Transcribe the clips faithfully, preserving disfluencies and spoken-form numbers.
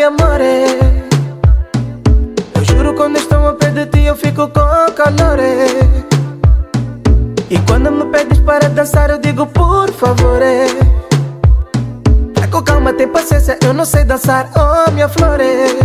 amore. Eu juro quando estou a pé de ti eu fico com calor. E quando me pedes para dançar eu digo por favor. É com calma, tem paciência, eu não sei dançar, oh minha flor.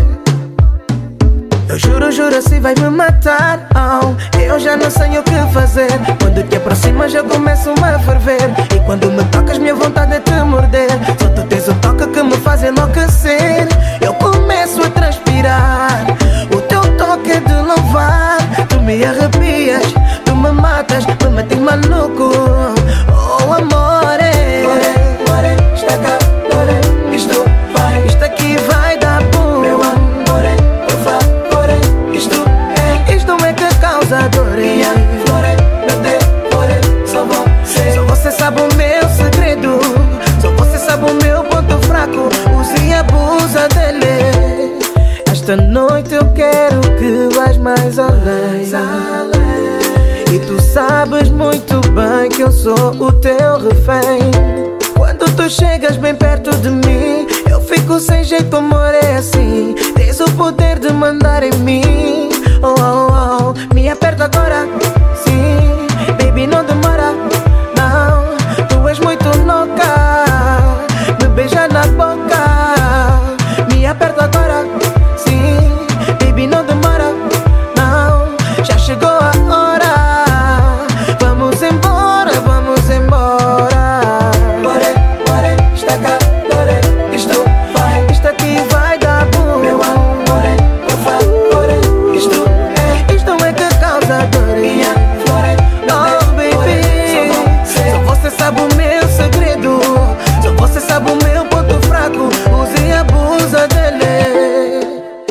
Eu juro, juro, se vai me matar, oh, eu já não sei o que fazer. Quando te aproximas eu começo a ferver. E quando me tocas minha vontade é te morder. Só tu tens o toque que me faz enlouquecer. Eu começo a transpirar, o teu toque é de louvar. Tu me arrepias, tu me matas, me metes maluco, oh amore. More, está cá, more, isto vai, isto aqui vai dar boom. Meu amore, por favor, isto é, isto é que causa dor. Minha flore, meu Deus, só você, só você sabe o meu segredo. Só você sabe o meu ponto fraco, use e abusa dele. Esta noite eu quero que vais mais além. E tu sabes muito bem que eu sou o teu refém. Quando tu chegas bem perto de mim eu fico sem jeito, amor, é assim. Tens o poder de mandar em mim, oh, oh, oh. Me aperta agora, sim, baby, não demora, não. Tu és muito louca, me beija na boca. Me aperta agora, sim, baby, não demora, não. Já chegou a hora, vamos embora, vamos embora. More, more, está cá, more, isto vai, isto aqui vai dar boom. Meu amor, por favor, isto é, isto é que causa dor. Minha flore, oh baby, só você sabe o meu segredo. Só você sabe o meu ponto fraco, use e abusa dele.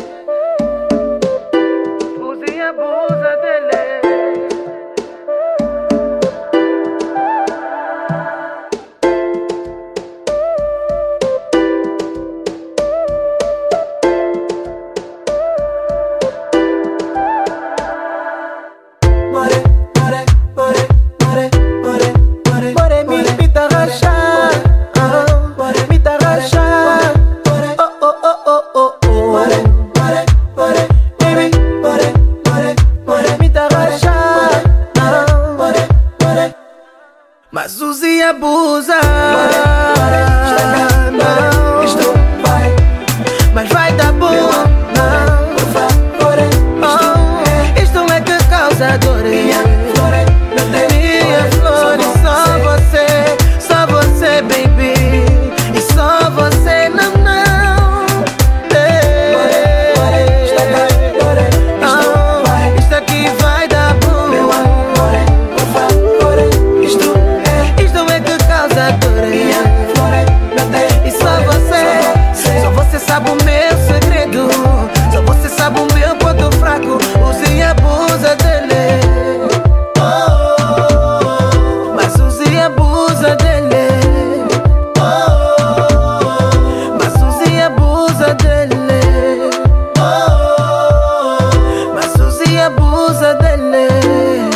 Use e abusa dele. More, more, more, more, more, more, more, mi pita racha, ah, more, pita racha, oh, oh, oh, oh, oh, oh, more, more, more, baby, more, more, more, pita racha, ah, more, more, mas use e abusa, não, isto vai, mas vai dar bom, não, por favor, oh, isto é que causa dor. Minha flore, minha flor, só você, só você, baby, e só você, não, não. Hey, está cá, oh, isto aqui vai dar boom. Meu amor, por favor, isto é, isto é que causa dor. Minha flore, e só você, só você sabe o meu segredo. Só você sabe o meu ponto fraco, use e abusa dele. Oh, mas use e abusa dele. Oh, mas use e abusa dele. Oh, mas use e abusa dele.